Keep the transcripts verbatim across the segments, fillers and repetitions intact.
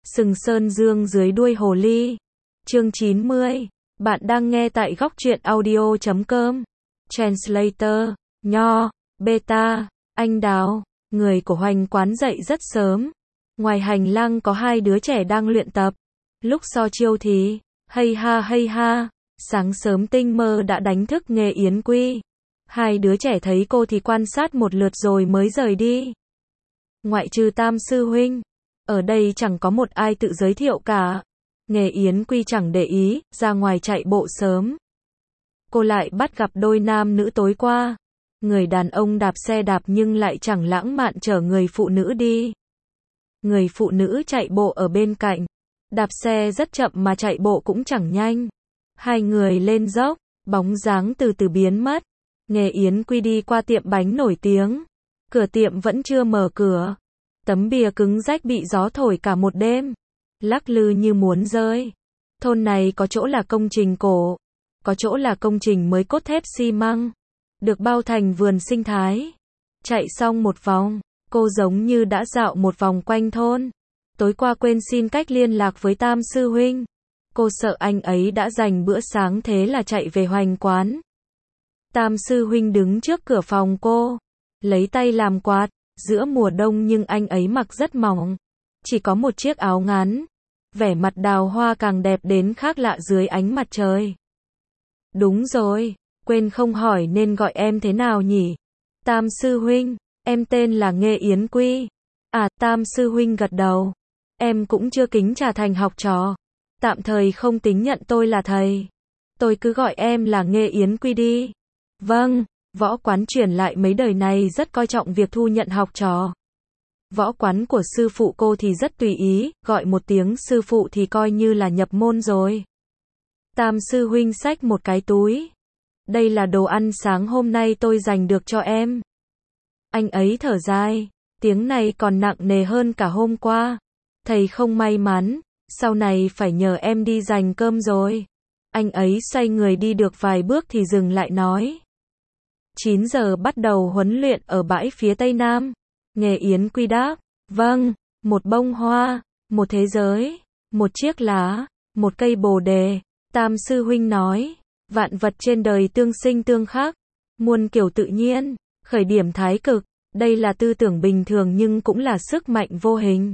Sừng sơn dương dưới đuôi hồ ly. Chương chín mươi. Bạn đang nghe tại góc truyện audio chấm com. Translator, Nho, Beta, Anh Đào. Người của Hoành Quán dậy rất sớm. Ngoài hành lang có hai đứa trẻ đang luyện tập. Lúc so chiêu thì, hay ha hay ha, sáng sớm tinh mơ đã đánh thức Nghê Yến Quy. Hai đứa trẻ thấy cô thì quan sát một lượt rồi mới rời đi. Ngoại trừ Tam sư huynh, ở đây chẳng có một ai tự giới thiệu cả. Nghê Yến Quy chẳng để ý, ra ngoài chạy bộ sớm. Cô lại bắt gặp đôi nam nữ tối qua. Người đàn ông đạp xe đạp nhưng lại chẳng lãng mạn chở người phụ nữ đi. Người phụ nữ chạy bộ ở bên cạnh. Đạp xe rất chậm mà chạy bộ cũng chẳng nhanh. Hai người lên dốc, bóng dáng từ từ biến mất. Nghê Yến Quy đi qua tiệm bánh nổi tiếng. Cửa tiệm vẫn chưa mở cửa. Tấm bìa cứng rách bị gió thổi cả một đêm. Lắc lư như muốn rơi. Thôn này có chỗ là công trình cổ. Có chỗ là công trình mới cốt thép xi măng. Được bao thành vườn sinh thái. Chạy xong một vòng, cô giống như đã dạo một vòng quanh thôn. Tối qua quên xin cách liên lạc với Tam sư huynh. Cô sợ anh ấy đã dành bữa sáng thế là chạy về Hoành Quán. Tam sư huynh đứng trước cửa phòng cô, lấy tay làm quạt. Giữa mùa đông nhưng anh ấy mặc rất mỏng, chỉ có một chiếc áo ngắn. Vẻ mặt đào hoa càng đẹp đến khác lạ dưới ánh mặt trời. Đúng rồi, quên không hỏi nên gọi em thế nào nhỉ? Tam sư huynh, em tên là Nghê Yến Quy. À, Tam sư huynh gật đầu. Em cũng chưa kính trà thành học trò. Tạm thời không tính nhận tôi là thầy. Tôi cứ gọi em là Nghê Yến Quy đi. Vâng, Võ Quán truyền lại mấy đời này rất coi trọng việc thu nhận học trò. Võ Quán của sư phụ cô thì rất tùy ý, gọi một tiếng sư phụ thì coi như là nhập môn rồi. Tam sư huynh xách một cái túi. Đây là đồ ăn sáng hôm nay tôi dành được cho em. Anh ấy thở dài, tiếng này còn nặng nề hơn cả hôm qua. Thầy không may mắn, sau này phải nhờ em đi dành cơm rồi. Anh ấy xoay người đi được vài bước thì dừng lại nói. chín giờ bắt đầu huấn luyện ở bãi phía tây nam. Nghê Yến Quy đáp. Vâng, một bông hoa, một thế giới, một chiếc lá, một cây bồ đề. Tam sư huynh nói. Vạn vật trên đời tương sinh tương khắc, muôn kiểu tự nhiên, khởi điểm thái cực. Đây là tư tưởng bình thường nhưng cũng là sức mạnh vô hình.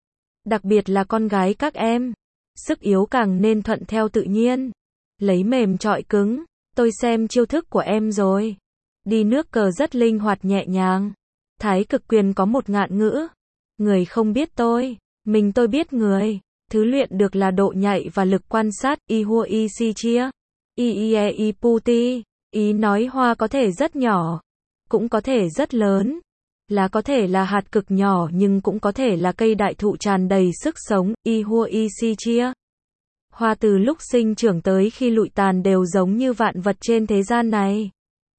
Đặc biệt là con gái các em. Sức yếu càng nên thuận theo tự nhiên. Lấy mềm chọi cứng. Tôi xem chiêu thức của em rồi. Đi nước cờ rất linh hoạt nhẹ nhàng. Thái cực quyền có một ngạn ngữ. Người không biết tôi, mình tôi biết người. Thứ luyện được là độ nhạy và lực quan sát. Y hua y si chia. Y y e y puti. Ý nói hoa có thể rất nhỏ, cũng có thể rất lớn. Lá có thể là hạt cực nhỏ nhưng cũng có thể là cây đại thụ tràn đầy sức sống. Y hua y si chia. Hoa từ lúc sinh trưởng tới khi lụi tàn đều giống như vạn vật trên thế gian này.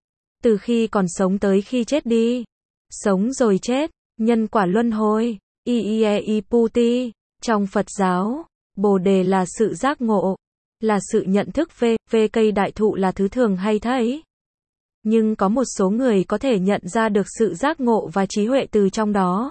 Từ khi còn sống tới khi chết đi. Sống rồi chết, nhân quả luân hồi. Y y e y puti. Trong Phật giáo, Bồ đề là sự giác ngộ, là sự nhận thức về, về cây đại thụ là thứ thường hay thấy. Nhưng có một số người có thể nhận ra được sự giác ngộ và trí huệ từ trong đó.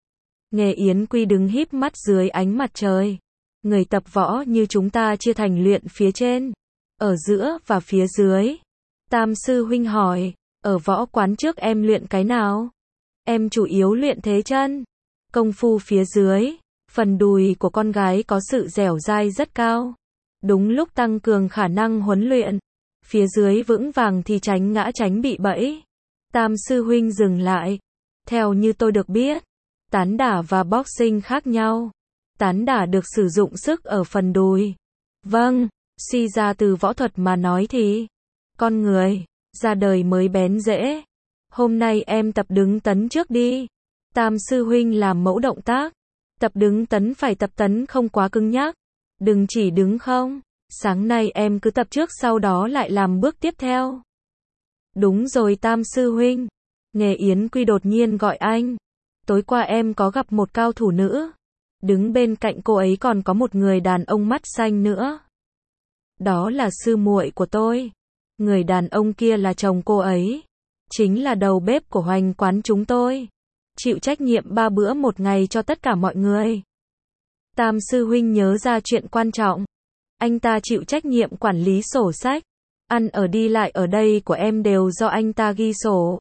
Nghê Yến Quy đứng híp mắt dưới ánh mặt trời. Người tập võ như chúng ta chia thành luyện phía trên, ở giữa và phía dưới. Tam sư huynh hỏi, ở Võ Quán trước em luyện cái nào? Em chủ yếu luyện thế chân. Công phu phía dưới, phần đùi của con gái có sự dẻo dai rất cao. Đúng lúc tăng cường khả năng huấn luyện. Phía dưới vững vàng thì tránh ngã tránh bị bẫy. Tam sư huynh dừng lại. Theo như tôi được biết, tán đả và boxing khác nhau. Tán đả được sử dụng sức ở phần đùi. Vâng, suy ra từ võ thuật mà nói thì, con người, ra đời mới bén rễ. Hôm nay em tập đứng tấn trước đi. Tam sư huynh làm mẫu động tác. Tập đứng tấn phải tập tấn không quá cứng nhắc. Đừng chỉ đứng không. Sáng nay em cứ tập trước sau đó lại làm bước tiếp theo. Đúng rồi Tam sư huynh. Nghê Yến Quy đột nhiên gọi anh. Tối qua em có gặp một cao thủ nữ. Đứng bên cạnh cô ấy còn có một người đàn ông mắt xanh nữa. Đó là sư muội của tôi. Người đàn ông kia là chồng cô ấy. Chính là đầu bếp của Hoành Quán chúng tôi. Chịu trách nhiệm ba bữa một ngày cho tất cả mọi người. Tam sư huynh nhớ ra chuyện quan trọng. Anh ta chịu trách nhiệm quản lý sổ sách. Ăn ở đi lại ở đây của em đều do anh ta ghi sổ.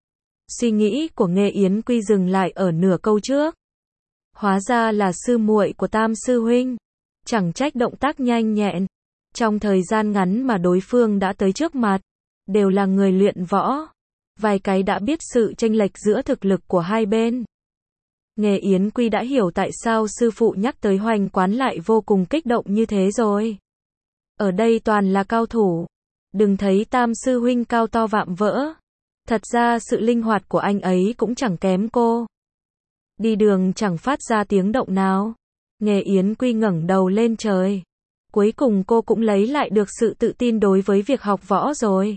Suy nghĩ của Nghê Yến Quy dừng lại ở nửa câu trước. Hóa ra là sư muội của Tam sư huynh. Chẳng trách động tác nhanh nhẹn. Trong thời gian ngắn mà đối phương đã tới trước mặt. Đều là người luyện võ. Vài cái đã biết sự chênh lệch giữa thực lực của hai bên. Nghê Yến Quy đã hiểu tại sao sư phụ nhắc tới Hoành Quán lại vô cùng kích động như thế rồi. Ở đây toàn là cao thủ. Đừng thấy Tam sư huynh cao to vạm vỡ. Thật ra sự linh hoạt của anh ấy cũng chẳng kém cô. Đi đường chẳng phát ra tiếng động nào. Nghê Yến Quy ngẩng đầu lên trời. Cuối cùng cô cũng lấy lại được sự tự tin đối với việc học võ rồi.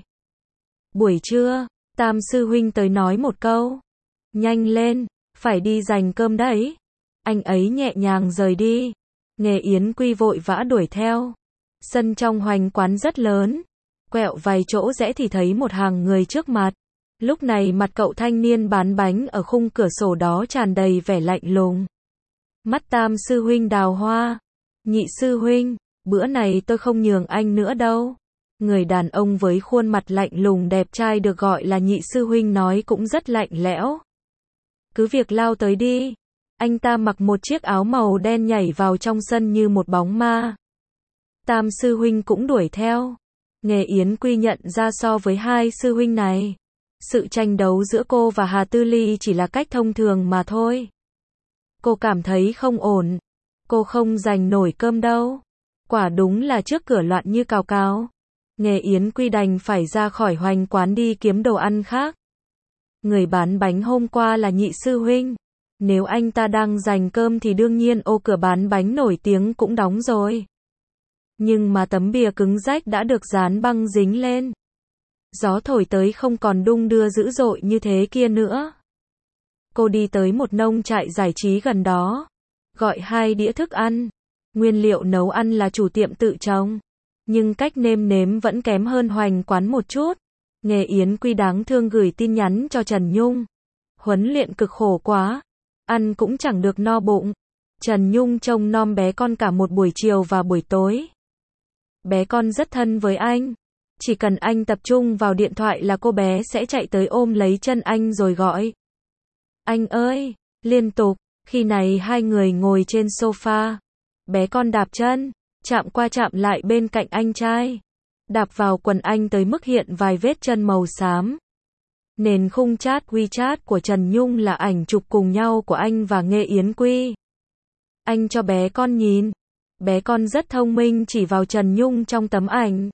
Buổi trưa, Tam sư huynh tới nói một câu. Nhanh lên, phải đi giành cơm đấy. Anh ấy nhẹ nhàng rời đi. Nghê Yến Quy vội vã đuổi theo. Sân trong Hoành Quán rất lớn. Quẹo vài chỗ rẽ thì thấy một hàng người trước mặt. Lúc này mặt cậu thanh niên bán bánh ở khung cửa sổ đó tràn đầy vẻ lạnh lùng. Mắt Tam sư huynh đào hoa. Nhị sư huynh, bữa này tôi không nhường anh nữa đâu. Người đàn ông với khuôn mặt lạnh lùng đẹp trai được gọi là nhị sư huynh nói cũng rất lạnh lẽo. Cứ việc lao tới đi. Anh ta mặc một chiếc áo màu đen nhảy vào trong sân như một bóng ma. Tam sư huynh cũng đuổi theo. Nghê Yến Quy nhận ra so với hai sư huynh này, sự tranh đấu giữa cô và Hà Tư Ly chỉ là cách thông thường mà thôi. Cô cảm thấy không ổn. Cô không giành nổi cơm đâu. Quả đúng là trước cửa loạn như cào cào. Nghê Yến Quy đành phải ra khỏi Hoành Quán đi kiếm đồ ăn khác. Người bán bánh hôm qua là nhị sư huynh. Nếu anh ta đang giành cơm thì đương nhiên ô cửa bán bánh nổi tiếng cũng đóng rồi. Nhưng mà tấm bìa cứng rách đã được dán băng dính lên. Gió thổi tới không còn đung đưa dữ dội như thế kia nữa. Cô đi tới một nông trại giải trí gần đó. Gọi hai đĩa thức ăn. Nguyên liệu nấu ăn là chủ tiệm tự trồng. Nhưng cách nêm nếm vẫn kém hơn Hoành Quán một chút. Nghê Yến Quy đáng thương gửi tin nhắn cho Trần Nhung. Huấn luyện cực khổ quá. Ăn cũng chẳng được no bụng. Trần Nhung trông nom bé con cả một buổi chiều và buổi tối. Bé con rất thân với anh. Chỉ cần anh tập trung vào điện thoại là cô bé sẽ chạy tới ôm lấy chân anh rồi gọi. Anh ơi, liên tục. Khi này hai người ngồi trên sofa. Bé con đạp chân, chạm qua chạm lại bên cạnh anh trai. Đạp vào quần anh tới mức hiện vài vết chân màu xám. Nền khung chat WeChat của Trần Nhung là ảnh chụp cùng nhau của anh và Nghê Yến Quy. Anh cho bé con nhìn. Bé con rất thông minh chỉ vào Trần Nhung trong tấm ảnh.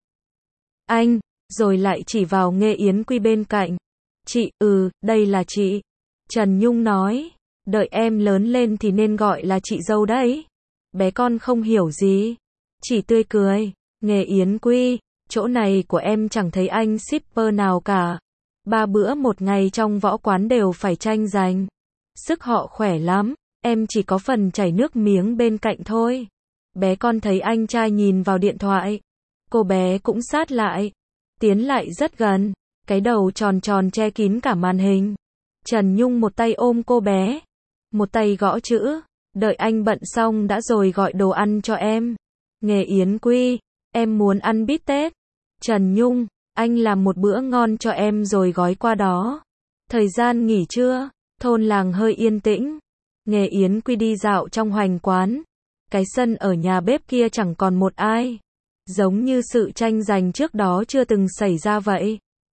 Anh, rồi lại chỉ vào Nghê Yến Quy bên cạnh. Chị, ừ, đây là chị. Trần Nhung nói, đợi em lớn lên thì nên gọi là chị dâu đấy. Bé con không hiểu gì. Chỉ tươi cười. Nghê Yến Quy, chỗ này của em chẳng thấy anh shipper nào cả. Ba bữa một ngày trong võ quán đều phải tranh giành. Sức họ khỏe lắm. Em chỉ có phần chảy nước miếng bên cạnh thôi. Bé con thấy anh trai nhìn vào điện thoại. Cô bé cũng sát lại. Tiến lại rất gần. Cái đầu tròn tròn che kín cả màn hình. Trần Nhung một tay ôm cô bé. Một tay gõ chữ. Đợi anh bận xong đã rồi gọi đồ ăn cho em. Nghê Yến Quy, em muốn ăn bít tết. Trần Nhung, anh làm một bữa ngon cho em rồi gói qua đó. Thời gian nghỉ trưa, thôn làng hơi yên tĩnh. Nghê Yến Quy đi dạo trong Hoành Quán. Cái sân ở nhà bếp kia chẳng còn một ai. Giống như sự tranh giành trước đó chưa từng xảy ra vậy.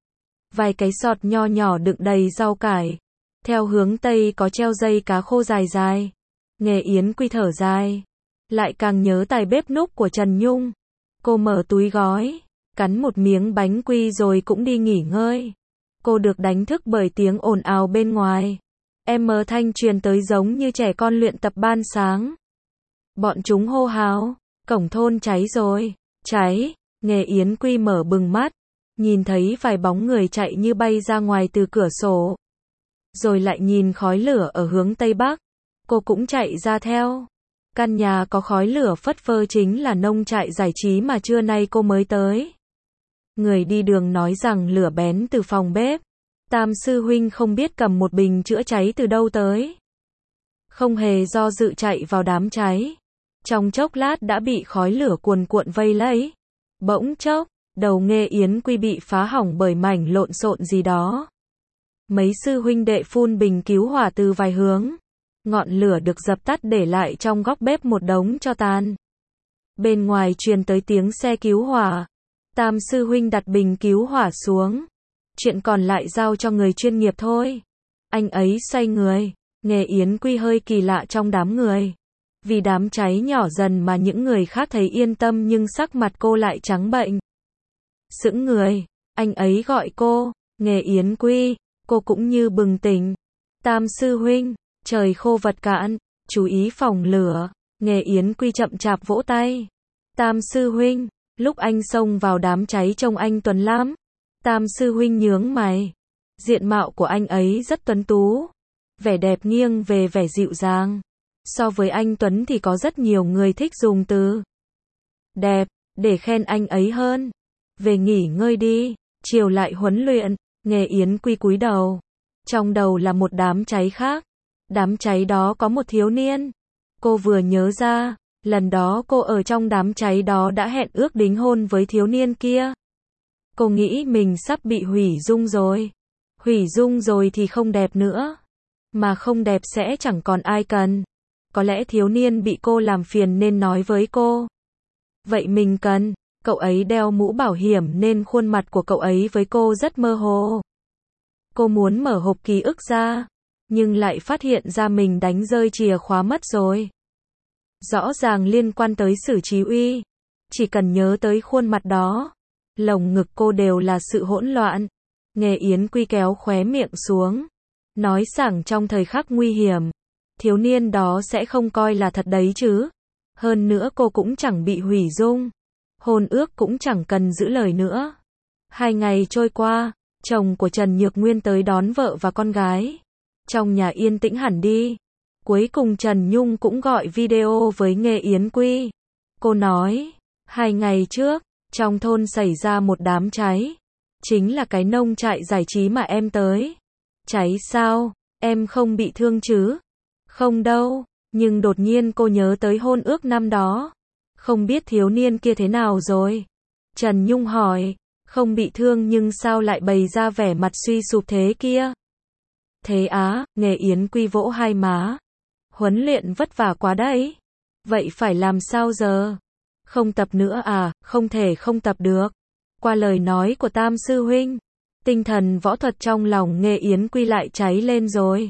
Vài cái sọt nho nhỏ đựng đầy rau cải. Theo hướng Tây có treo dây cá khô dài dài. Nghê Yến Quy thở dài. Lại càng nhớ tài bếp núc của Trần Nhung. Cô mở túi gói. Cắn một miếng bánh quy rồi cũng đi nghỉ ngơi. Cô được đánh thức bởi tiếng ồn ào bên ngoài. Em mờ thanh truyền tới giống như trẻ con luyện tập ban sáng. Bọn chúng hô hào. Cổng thôn cháy rồi. Cháy. Nghê Yến Quy mở bừng mắt. Nhìn thấy vài bóng người chạy như bay ra ngoài từ cửa sổ. Rồi lại nhìn khói lửa ở hướng Tây Bắc. Cô cũng chạy ra theo. Căn nhà có khói lửa phất phơ chính là nông trại giải trí mà trưa nay cô mới tới. Người đi đường nói rằng lửa bén từ phòng bếp. Tam sư huynh không biết cầm một bình chữa cháy từ đâu tới. Không hề do dự chạy vào đám cháy. Trong chốc lát đã bị khói lửa cuồn cuộn vây lấy. Bỗng chốc, đầu Nghê Yến Quy bị phá hỏng bởi mảnh lộn xộn gì đó. Mấy sư huynh đệ phun bình cứu hỏa từ vài hướng. Ngọn lửa được dập tắt để lại trong góc bếp một đống tro tàn. Bên ngoài truyền tới tiếng xe cứu hỏa. Tam sư huynh đặt bình cứu hỏa xuống. Chuyện còn lại giao cho người chuyên nghiệp thôi. Anh ấy xoay người. Nghê Yến Quy hơi kỳ lạ trong đám người. Vì đám cháy nhỏ dần mà những người khác thấy yên tâm nhưng sắc mặt cô lại trắng bệnh. Sững người. Anh ấy gọi cô. Nghê Yến Quy. Cô cũng như bừng tỉnh. Tam sư huynh. Trời khô vật cạn. Chú ý phòng lửa. Nghê Yến Quy chậm chạp vỗ tay. Tam sư huynh. Lúc anh xông vào đám cháy trông anh tuấn lắm. Tam sư huynh nhướng mày. Diện mạo của anh ấy rất tuấn tú. Vẻ đẹp nghiêng về vẻ dịu dàng. So với anh tuấn thì có rất nhiều người thích dùng từ đẹp để khen anh ấy hơn. Về nghỉ ngơi đi, chiều lại huấn luyện. Nghê Yến Quy cúi đầu. Trong đầu là một đám cháy khác. Đám cháy đó có một thiếu niên. Cô vừa nhớ ra, lần đó cô ở trong đám cháy đó đã hẹn ước đính hôn với thiếu niên kia. Cô nghĩ mình sắp bị hủy dung rồi. Hủy dung rồi thì không đẹp nữa. Mà không đẹp sẽ chẳng còn ai cần. Có lẽ thiếu niên bị cô làm phiền nên nói với cô. Vậy mình cần. Cậu ấy đeo mũ bảo hiểm nên khuôn mặt của cậu ấy với cô rất mơ hồ. Cô muốn mở hộp ký ức ra. Nhưng lại phát hiện ra mình đánh rơi chìa khóa mất rồi. Rõ ràng liên quan tới Sử Chí Uy. Chỉ cần nhớ tới khuôn mặt đó. Lồng ngực cô đều là sự hỗn loạn. Nghê Yến Quy kéo khóe miệng xuống. Nói sảng trong thời khắc nguy hiểm. Thiếu niên đó sẽ không coi là thật đấy chứ. Hơn nữa cô cũng chẳng bị hủy dung. Hôn ước cũng chẳng cần giữ lời nữa. Hai ngày trôi qua, chồng của Trần Nhược Nguyên tới đón vợ và con gái. Trong nhà yên tĩnh hẳn đi. Cuối cùng Trần Nhung cũng gọi video với Nghê Yến Quy. Cô nói, hai ngày trước, trong thôn xảy ra một đám cháy. Chính là cái nông trại giải trí mà em tới. Cháy sao? Em không bị thương chứ? Không đâu, nhưng đột nhiên cô nhớ tới hôn ước năm đó. Không biết thiếu niên kia thế nào rồi? Trần Nhung hỏi, không bị thương nhưng sao lại bày ra vẻ mặt suy sụp thế kia? Thế á, Nghê Yến Quy vỗ hai má. Huấn luyện vất vả quá đấy. Vậy phải làm sao giờ? Không tập nữa à? Không thể không tập được. Qua lời nói của Tam sư huynh, tinh thần võ thuật trong lòng Nghê Yến Quy lại cháy lên rồi.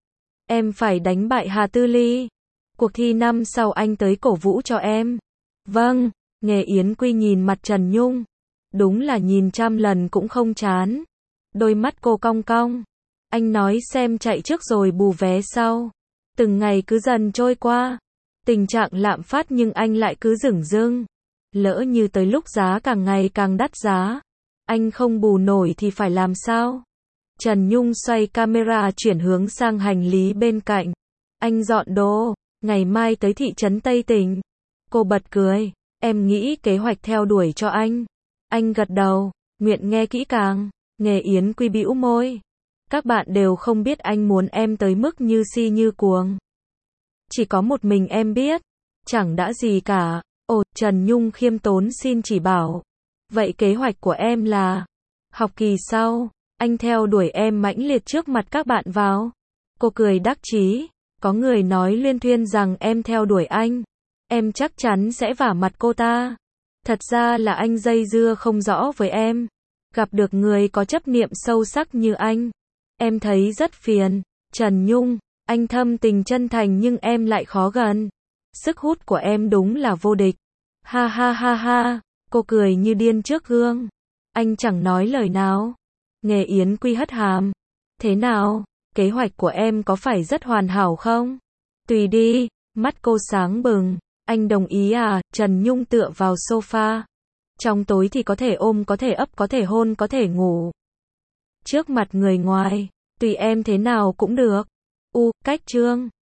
Em phải đánh bại Hà Tư Ly. Cuộc thi năm sau anh tới cổ vũ cho em. Vâng, Nghê Yến Quy nhìn mặt Trần Nhung. Đúng là nhìn trăm lần cũng không chán. Đôi mắt cô cong cong. Anh nói xem chạy trước rồi bù vé sau. Từng ngày cứ dần trôi qua. Tình trạng lạm phát nhưng anh lại cứ dửng dưng. Lỡ như tới lúc giá càng ngày càng đắt giá. Anh không bù nổi thì phải làm sao? Trần Nhung xoay camera chuyển hướng sang hành lý bên cạnh. Anh dọn đồ. Ngày mai tới thị trấn Tây Tỉnh. Cô bật cười. Em nghĩ kế hoạch theo đuổi cho anh. Anh gật đầu. Nguyện nghe kỹ càng. Nghê Yến Quy bĩu môi. Các bạn đều không biết anh muốn em tới mức như si như cuồng. Chỉ có một mình em biết. Chẳng đã gì cả. Ồ, Trần Nhung khiêm tốn xin chỉ bảo. Vậy kế hoạch của em là học kỳ sau, anh theo đuổi em mãnh liệt trước mặt các bạn vào. Cô cười đắc chí. Có người nói luyên thuyên rằng em theo đuổi anh. Em chắc chắn sẽ vả mặt cô ta. Thật ra là anh dây dưa không rõ với em. Gặp được người có chấp niệm sâu sắc như anh. Em thấy rất phiền. Trần Nhung, anh thâm tình chân thành nhưng em lại khó gần. Sức hút của em đúng là vô địch. Ha ha ha ha. Cô cười như điên trước gương. Anh chẳng nói lời nào. Nghê Yến Quy hất hàm. Thế nào? Kế hoạch của em có phải rất hoàn hảo không? Tùy đi. Mắt cô sáng bừng. Anh đồng ý à? Trần Nhung tựa vào sofa. Trong tối thì có thể ôm, có thể ấp, có thể hôn, có thể ngủ. Trước mặt người ngoài, tùy em thế nào cũng được. U, cách chương.